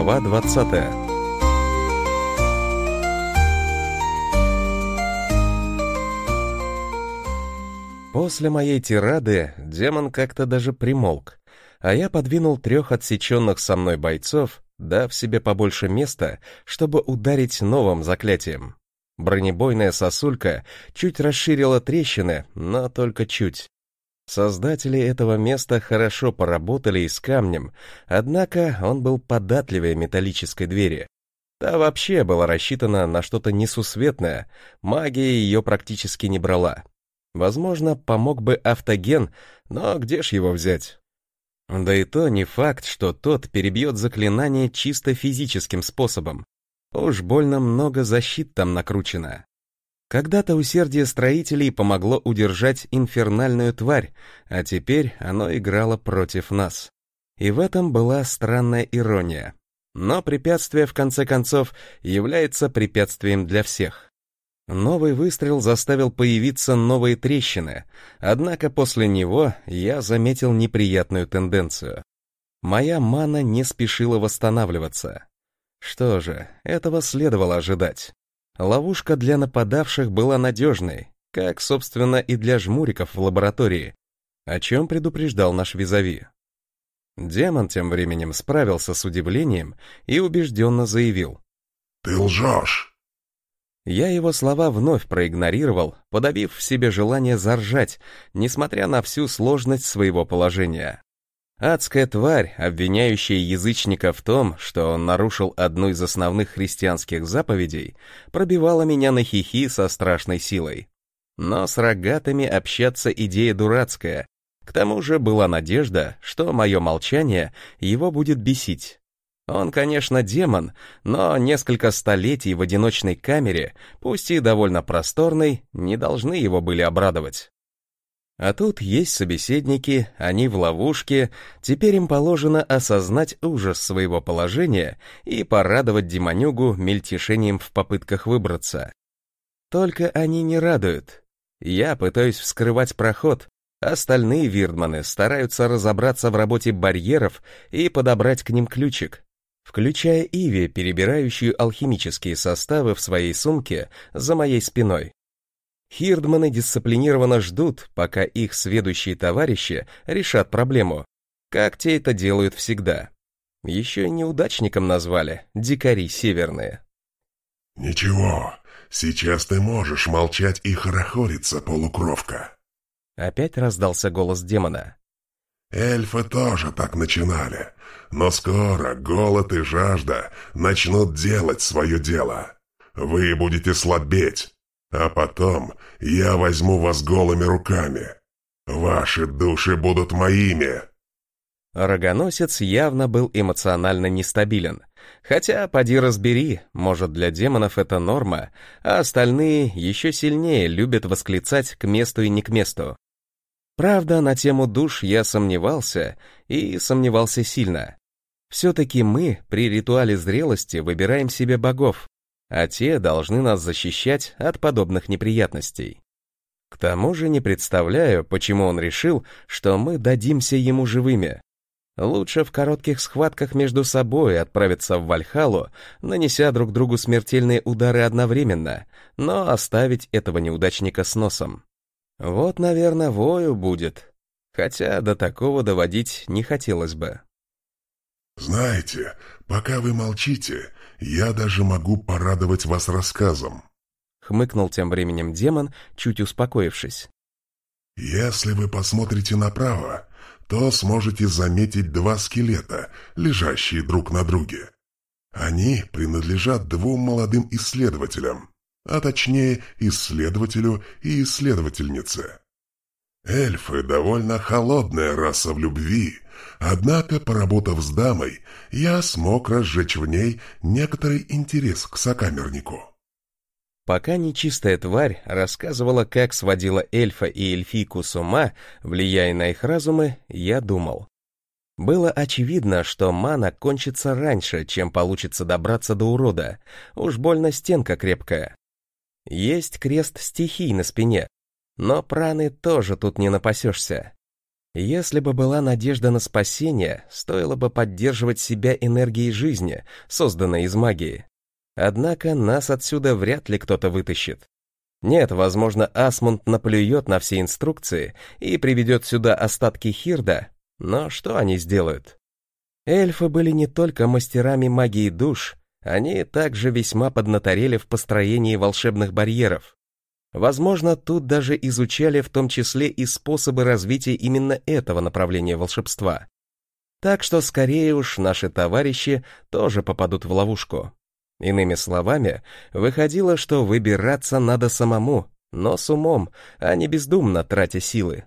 Глава 20. После моей тирады демон как-то даже примолк, а я подвинул 3 отсеченных со мной бойцов, дав себе побольше места, чтобы ударить новым заклятием. Бронебойная сосулька чуть расширила трещины, но только чуть. Создатели этого места хорошо поработали и с камнем, однако он был податливее металлической двери. Та вообще была рассчитана на что-то несусветное, магия ее практически не брала. Возможно, помог бы автоген, но где ж его взять? Да и то не факт, что тот перебьет заклинание чисто физическим способом. Уж больно много защит там накручено. Когда-то усердие строителей помогло удержать инфернальную тварь, а теперь оно играло против нас. И в этом была странная ирония. Но препятствие, в конце концов, является препятствием для всех. Новый выстрел заставил появиться новые трещины, однако после него я заметил неприятную тенденцию. Моя мана не спешила восстанавливаться. Что же, этого следовало ожидать. Ловушка для нападавших была надежной, как, собственно, и для жмуриков в лаборатории, о чем предупреждал наш визави. Демон тем временем справился с удивлением и убежденно заявил: «Ты лжешь!» Я его слова вновь проигнорировал, подавив в себе желание заржать, несмотря на всю сложность своего положения. Адская тварь, обвиняющая язычника в том, что он нарушил одну из основных христианских заповедей, пробивала меня на хихи со страшной силой. Но с рогатыми общаться идея дурацкая. К тому же была надежда, что мое молчание его будет бесить. Он, конечно, демон, но несколько столетий в одиночной камере, пусть и довольно просторной, не должны его были обрадовать. А тут есть собеседники, они в ловушке, теперь им положено осознать ужас своего положения и порадовать демонюгу мельтешением в попытках выбраться. Только они не радуют. Я пытаюсь вскрывать проход, остальные вирдманы стараются разобраться в работе барьеров и подобрать к ним ключик, включая Иви, перебирающую алхимические составы в своей сумке за моей спиной. Хирдманы дисциплинированно ждут, пока их сведущие товарищи решат проблему, как те это делают всегда. Еще и неудачником назвали, дикари северные. «Ничего, сейчас ты можешь молчать и хорохориться, полукровка». Опять раздался голос демона. «Эльфы тоже так начинали, но скоро голод и жажда начнут делать свое дело. Вы будете слабеть. А потом я возьму вас голыми руками. Ваши души будут моими». Рогоносец явно был эмоционально нестабилен. Хотя, поди разбери, может, для демонов это норма, а остальные еще сильнее любят восклицать к месту и не к месту. Правда, на тему душ я сомневался, и сомневался сильно. Все-таки мы при ритуале зрелости выбираем себе богов, а те должны нас защищать от подобных неприятностей. К тому же не представляю, почему он решил, что мы дадимся ему живыми. Лучше в коротких схватках между собой отправиться в Вальхалу, нанеся друг другу смертельные удары одновременно, но оставить этого неудачника с носом. Вот, наверное, вою будет, хотя до такого доводить не хотелось бы. «Знаете, пока вы молчите, я даже могу порадовать вас рассказом», — хмыкнул тем временем демон, чуть успокоившись. «Если вы посмотрите направо, то сможете заметить 2 скелета, лежащие друг на друге. Они принадлежат 2 молодым исследователям, а точнее исследователю и исследовательнице. Эльфы довольно холодная раса в любви, однако, поработав с дамой, я смог разжечь в ней некоторый интерес к сокамернику». Пока нечистая тварь рассказывала, как сводила эльфа и эльфийку с ума, влияя на их разумы, я думал. Было очевидно, что мана кончится раньше, чем получится добраться до урода, уж больно стенка крепкая. Есть крест стихий на спине, но праны тоже тут не напасешься. Если бы была надежда на спасение, стоило бы поддерживать себя энергией жизни, созданной из магии. Однако нас отсюда вряд ли кто-то вытащит. Нет, возможно, Асмунд наплюет на все инструкции и приведет сюда остатки Хирда, но что они сделают? Эльфы были не только мастерами магии душ, они также весьма поднаторели в построении волшебных барьеров. Возможно, тут даже изучали в том числе и способы развития именно этого направления волшебства. Так что скорее уж наши товарищи тоже попадут в ловушку. Иными словами, выходило, что выбираться надо самому, но с умом, а не бездумно тратя силы.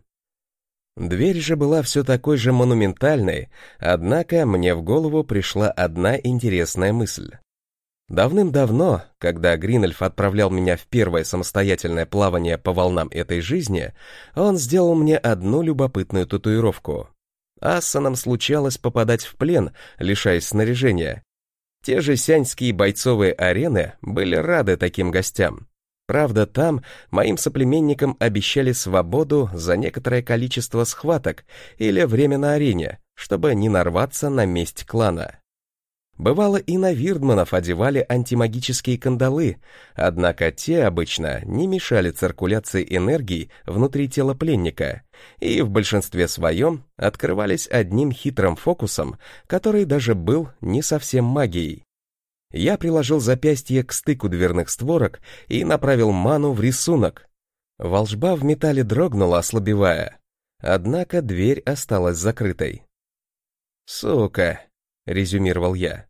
Дверь же была все такой же монументальной, однако мне в голову пришла одна интересная мысль. Давным-давно, когда Гринельф отправлял меня в первое самостоятельное плавание по волнам этой жизни, он сделал мне одну любопытную татуировку. Ассанам случалось попадать в плен, лишаясь снаряжения. Те же сяньские бойцовые арены были рады таким гостям. Правда, там моим соплеменникам обещали свободу за некоторое количество схваток или время на арене, чтобы не нарваться на месть клана. Бывало, и на вирдманов одевали антимагические кандалы, однако те обычно не мешали циркуляции энергии внутри тела пленника и в большинстве своем открывались одним хитрым фокусом, который даже был не совсем магией. Я приложил запястье к стыку дверных створок и направил ману в рисунок. Волжба в металле дрогнула, ослабевая, однако дверь осталась закрытой. «Сука!» — резюмировал я.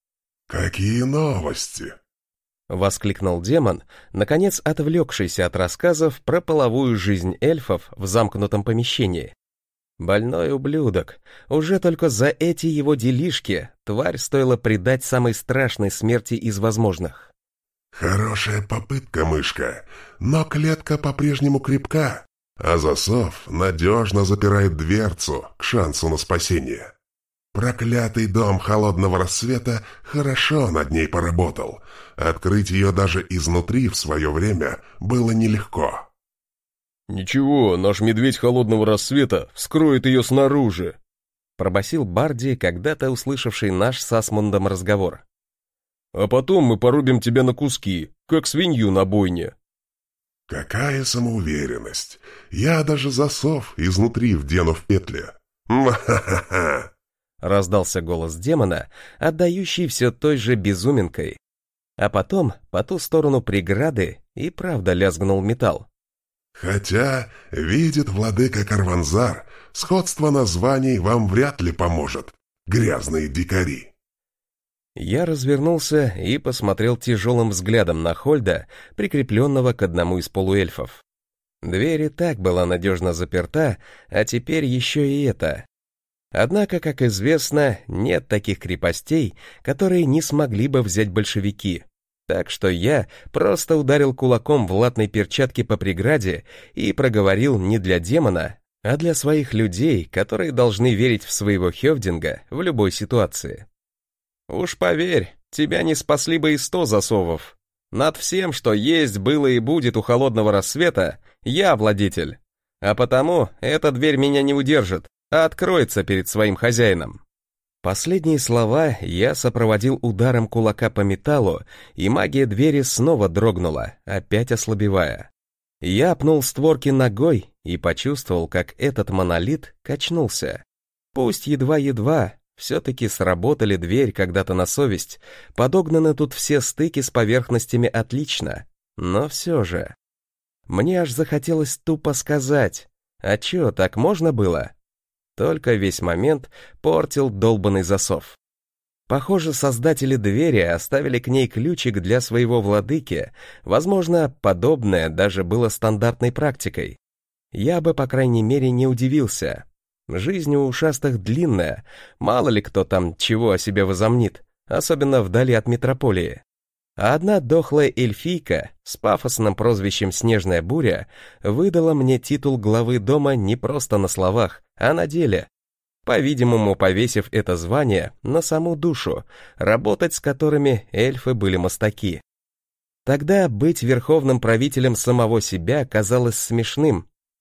«Какие новости?» — воскликнул демон, наконец отвлекшийся от рассказов про половую жизнь эльфов в замкнутом помещении. Больной ублюдок. Уже только за эти его делишки тварь стоило предать самой страшной смерти из возможных. «Хорошая попытка, мышка, но клетка по-прежнему крепка, а засов надежно запирает дверцу к шансу на спасение. Проклятый дом холодного рассвета хорошо над ней поработал. Открыть ее даже изнутри в свое время было нелегко». «Ничего, наш медведь холодного рассвета вскроет ее снаружи», пробасил Барди, когда-то услышавший наш с Асмундом разговор. «А потом мы порубим тебя на куски, как свинью на бойне». «Какая самоуверенность! Я даже засов изнутри вдену в петле. Ха-ха-ха!» Раздался голос демона, отдающий все той же безуминкой. А потом, по ту сторону преграды, и правда лязгнул металл. «Хотя, видит владыка Карванзар, сходство названий вам вряд ли поможет, грязные дикари». Я развернулся и посмотрел тяжелым взглядом на Хольда, прикрепленного к одному из полуэльфов. Дверь и так была надежно заперта, а теперь еще и это. Однако, как известно, нет таких крепостей, которые не смогли бы взять большевики. Так что я просто ударил кулаком в латной перчатке по преграде и проговорил не для демона, а для своих людей, которые должны верить в своего Хёвдинга в любой ситуации. «Уж поверь, тебя не спасли бы и 100 засовов. Над всем, что есть, было и будет у холодного рассвета, я владетель. А потому эта дверь меня не удержит, а откроется перед своим хозяином». Последние слова я сопроводил ударом кулака по металлу, и магия двери снова дрогнула, опять ослабевая. Я пнул створки ногой и почувствовал, как этот монолит качнулся. Пусть едва-едва, все-таки сработали дверь когда-то на совесть, подогнаны тут все стыки с поверхностями отлично, но все же. Мне аж захотелось тупо сказать, а чё, так можно было? Только весь момент портил долбанный засов. Похоже, создатели двери оставили к ней ключик для своего владыки, возможно, подобное даже было стандартной практикой. Я бы, по крайней мере, не удивился. Жизнь у ушастых длинная, мало ли кто там чего о себе возомнит, особенно вдали от метрополии. А одна дохлая эльфийка с пафосным прозвищем «Снежная буря» выдала мне титул главы дома не просто на словах, а на деле. По-видимому, повесив это звание на саму душу, работать с которыми эльфы были мастаки. Тогда быть верховным правителем самого себя казалось смешным.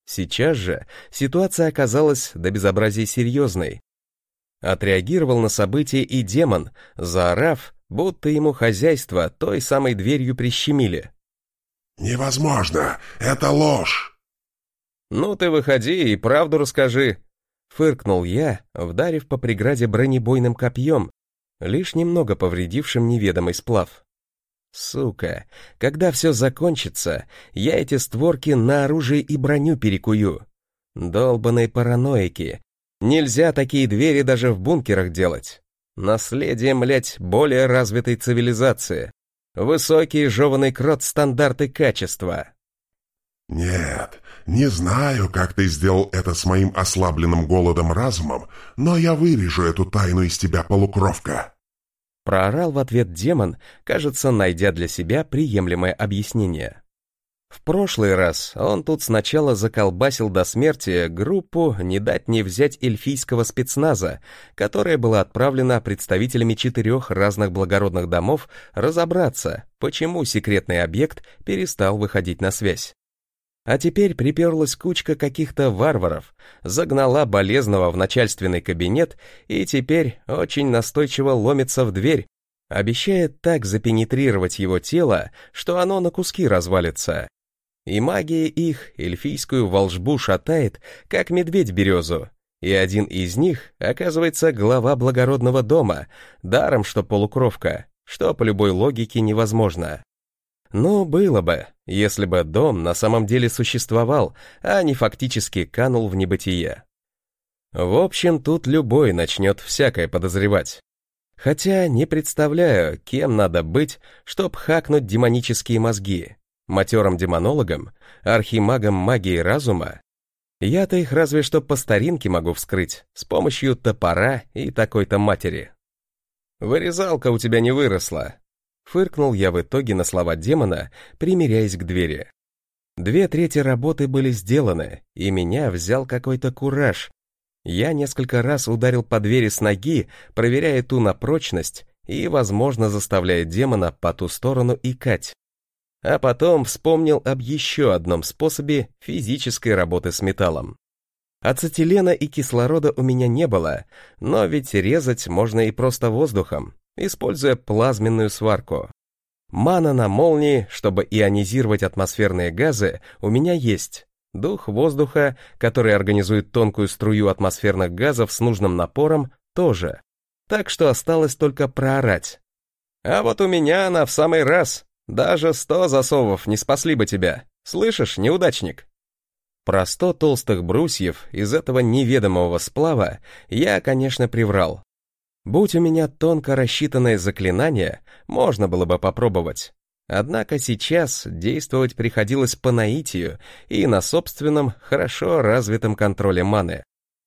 Сейчас же ситуация оказалась до безобразия серьезной. Отреагировал на событие и демон, заорав, будто ему хозяйство той самой дверью прищемили. «Невозможно! Это ложь!» «Ну ты выходи и правду расскажи», — фыркнул я, вдарив по преграде бронебойным копьем, лишь немного повредившим неведомый сплав. Сука, когда все закончится, я эти створки на оружие и броню перекую. Долбаные параноики. Нельзя такие двери даже в бункерах делать. Наследие, млять, более развитой цивилизации. Высокий жеванный крот стандарты качества. «Нет, не знаю, как ты сделал это с моим ослабленным голодом разумом, но я вырежу эту тайну из тебя, полукровка!» Проорал в ответ демон, кажется, найдя для себя приемлемое объяснение. В прошлый раз он тут сначала заколбасил до смерти группу не дать не взять эльфийского спецназа, которая была отправлена представителями 4 разных благородных домов разобраться, почему секретный объект перестал выходить на связь. А теперь приперлась кучка каких-то варваров, загнала болезного в начальственный кабинет и теперь очень настойчиво ломится в дверь, обещает так запенетрировать его тело, что оно на куски развалится. И магия их эльфийскую волшбу шатает, как медведь березу, и один из них, оказывается, глава благородного дома, даром что полукровка, что по любой логике невозможно. Но было бы, если бы дом на самом деле существовал, а не фактически канул в небытие. В общем, тут любой начнет всякое подозревать. Хотя не представляю, кем надо быть, чтоб хакнуть демонические мозги. Матерым демонологом, архимагом магии разума. Я-то их разве что по старинке могу вскрыть, с помощью топора и такой-то матери. «Вырезалка у тебя не выросла», — фыркнул я в итоге на слова демона, примиряясь к двери. 2/3 работы были сделаны, и меня взял какой-то кураж. Я несколько раз ударил по двери с ноги, проверяя ту на прочность и, возможно, заставляя демона по ту сторону икать. А потом вспомнил об еще одном способе физической работы с металлом. Ацетилена и кислорода у меня не было, но ведь резать можно и просто воздухом, используя плазменную сварку. Мана на молнии, чтобы ионизировать атмосферные газы, у меня есть. Дух воздуха, который организует тонкую струю атмосферных газов с нужным напором, тоже. Так что осталось только проорать. А вот у меня она в самый раз. Даже 100 засовов не спасли бы тебя. Слышишь, неудачник? Про 100 толстых брусьев из этого неведомого сплава я, конечно, приврал. Будь у меня тонко рассчитанное заклинание, можно было бы попробовать. Однако сейчас действовать приходилось по наитию и на собственном, хорошо развитом контроле маны.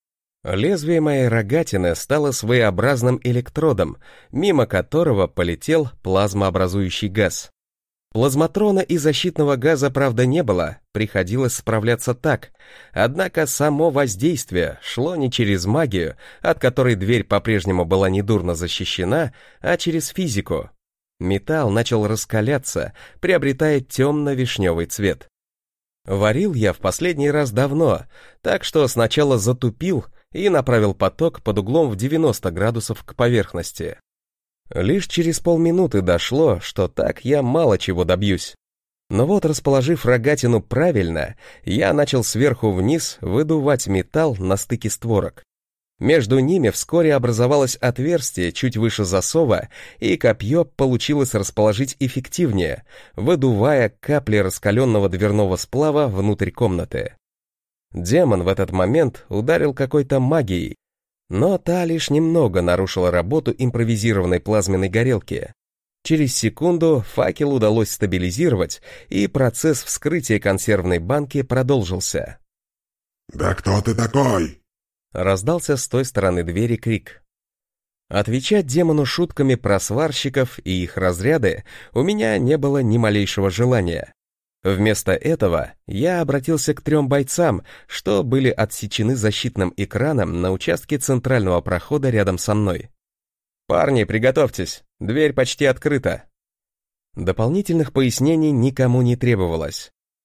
Лезвие моей рогатины стало своеобразным электродом, мимо которого полетел плазмообразующий газ. Плазматрона и защитного газа, правда, не было, приходилось справляться так, однако само воздействие шло не через магию, от которой дверь по-прежнему была недурно защищена, а через физику. Металл начал раскаляться, приобретая темно-вишневый цвет. Варил я в последний раз давно, так что сначала затупил и направил поток под углом в 90 градусов к поверхности. Лишь через полминуты дошло, что так я мало чего добьюсь. Но вот, расположив рогатину правильно, я начал сверху вниз выдувать металл на стыке створок. Между ними вскоре образовалось отверстие чуть выше засова, и копье получилось расположить эффективнее, выдувая капли раскаленного дверного сплава внутрь комнаты. Демон в этот момент ударил какой-то магией, но та лишь немного нарушила работу импровизированной плазменной горелки. Через секунду факел удалось стабилизировать, и процесс вскрытия консервной банки продолжился. «Да кто ты такой?» — раздался с той стороны двери крик. Отвечать демону шутками про сварщиков и их разряды у меня не было ни малейшего желания. Вместо этого я обратился к 3 бойцам, что были отсечены защитным экраном на участке центрального прохода рядом со мной. «Парни, приготовьтесь, дверь почти открыта». Дополнительных пояснений никому не требовалось.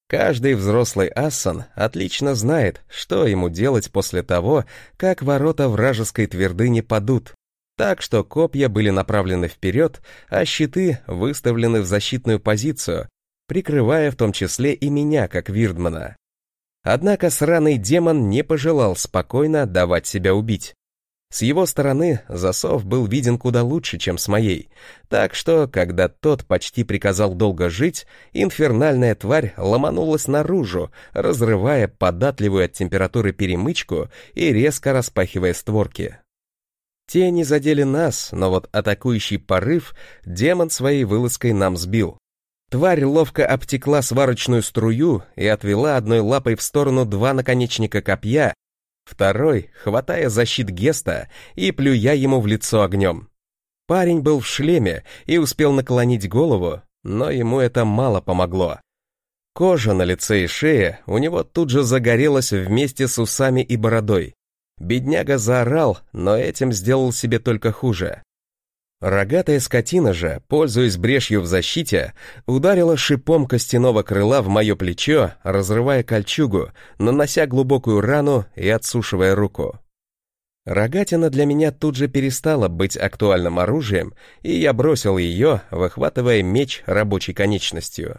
Каждый взрослый ассан отлично знает, что ему делать после того, как ворота вражеской твердыни падут. Так что копья были направлены вперед, а щиты выставлены в защитную позицию, прикрывая в том числе и меня, как вирдмана. Однако сраный демон не пожелал спокойно давать себя убить. С его стороны засов был виден куда лучше, чем с моей, так что, когда тот почти приказал долго жить, инфернальная тварь ломанулась наружу, разрывая податливую от температуры перемычку и резко распахивая створки. Те не задели нас, но вот атакующий порыв демон своей вылазкой нам сбил. Тварь ловко обтекла сварочную струю и отвела одной лапой в сторону два наконечника копья, второй, хватая за щит Геста и плюя ему в лицо огнем. Парень был в шлеме и успел наклонить голову, но ему это мало помогло. Кожа на лице и шее у него тут же загорелась вместе с усами и бородой. Бедняга заорал, но этим сделал себе только хуже. Рогатая скотина же, пользуясь брешью в защите, ударила шипом костяного крыла в мое плечо, разрывая кольчугу, нанося глубокую рану и отсушивая руку. Рогатина для меня тут же перестала быть актуальным оружием, и я бросил ее, выхватывая меч рабочей конечностью.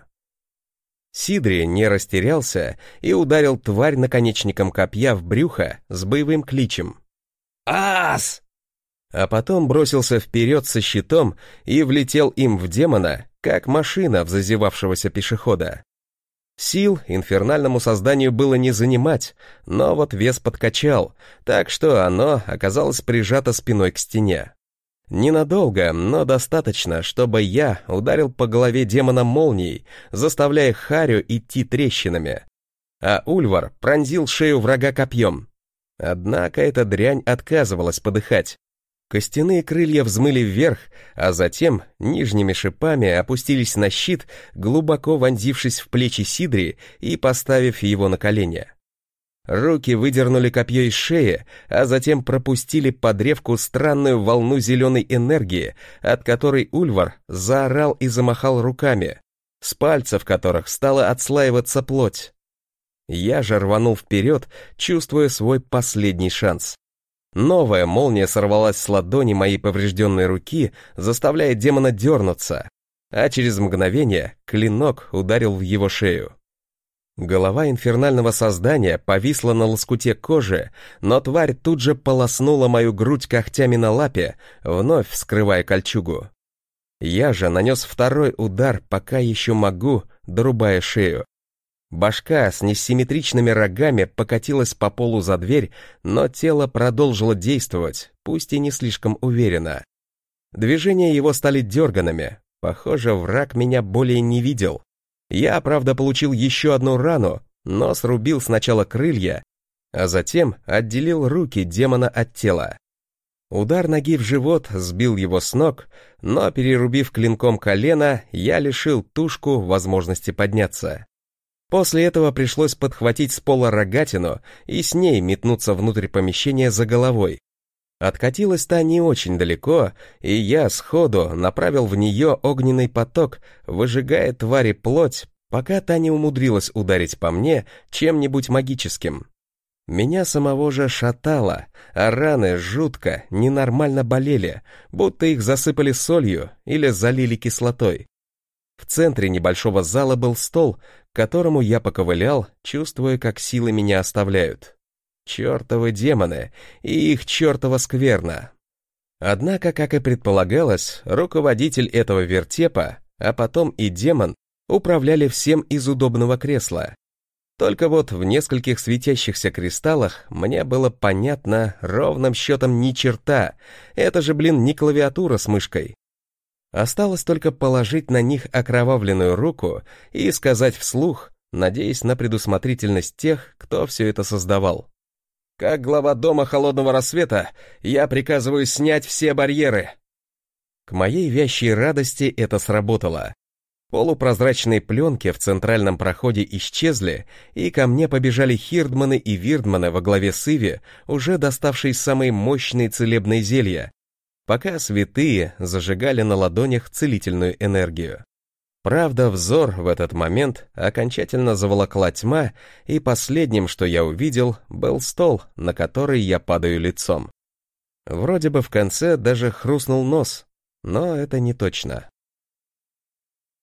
Сидри не растерялся и ударил тварь наконечником копья в брюхо с боевым кличем «Ас!», а потом бросился вперед со щитом и влетел им в демона, как машина в зазевавшегося пешехода. Сил инфернальному созданию было не занимать, но вот вес подкачал, так что оно оказалось прижато спиной к стене. Ненадолго, но достаточно, чтобы я ударил по голове демона молнией, заставляя Харю идти трещинами, а Ульвар пронзил шею врага копьем. Однако эта дрянь отказывалась подыхать. Костяные крылья взмыли вверх, а затем нижними шипами опустились на щит, глубоко вонзившись в плечи Сидри и поставив его на колени. Руки выдернули копье из шеи, а затем пропустили по древку странную волну зеленой энергии, от которой Ульвар заорал и замахал руками, с пальцев которых стала отслаиваться плоть. Я же рванул вперед, чувствуя свой последний шанс. Новая молния сорвалась с ладони моей поврежденной руки, заставляя демона дернуться, а через мгновение клинок ударил в его шею. Голова инфернального создания повисла на лоскуте кожи, но тварь тут же полоснула мою грудь когтями на лапе, вновь вскрывая кольчугу. Я же нанес второй удар, пока еще могу, дорубая шею. Башка с несимметричными рогами покатилась по полу за дверь, но тело продолжило действовать, пусть и не слишком уверенно. Движения его стали дерганными, похоже, враг меня более не видел. Я, правда, получил еще одну рану, но срубил сначала крылья, а затем отделил руки демона от тела. Удар ноги в живот сбил его с ног, но, перерубив клинком колено, я лишил тушку возможности подняться. После этого пришлось подхватить с пола рогатину и с ней метнуться внутрь помещения за головой. Откатилась та не очень далеко, и я сходу направил в нее огненный поток, выжигая твари плоть, пока та не умудрилась ударить по мне чем-нибудь магическим. Меня самого же шатало, а раны жутко, ненормально болели, будто их засыпали солью или залили кислотой. В центре небольшого зала был стол, к которому я поковылял, чувствуя, как силы меня оставляют. Чертовы демоны и их чертова скверна. Однако, как и предполагалось, руководитель этого вертепа, а потом и демон, управляли всем из удобного кресла. Только вот в нескольких светящихся кристаллах мне было понятно ровным счетом ни черта, это же, не клавиатура с мышкой. Осталось только положить на них окровавленную руку и сказать вслух, надеясь на предусмотрительность тех, кто все это создавал. Как глава Дома Холодного Рассвета, я приказываю снять все барьеры. К моей вящей радости это сработало. Полупрозрачные пленки в центральном проходе исчезли, и ко мне побежали хирдманы и вирдманы во главе с Иви, уже доставшие самые мощные целебные зелья, пока святые зажигали на ладонях целительную энергию. Правда, взор в этот момент окончательно заволокла тьма, и последним, что я увидел, был стол, на который я падаю лицом. Вроде бы в конце даже хрустнул нос, но это не точно.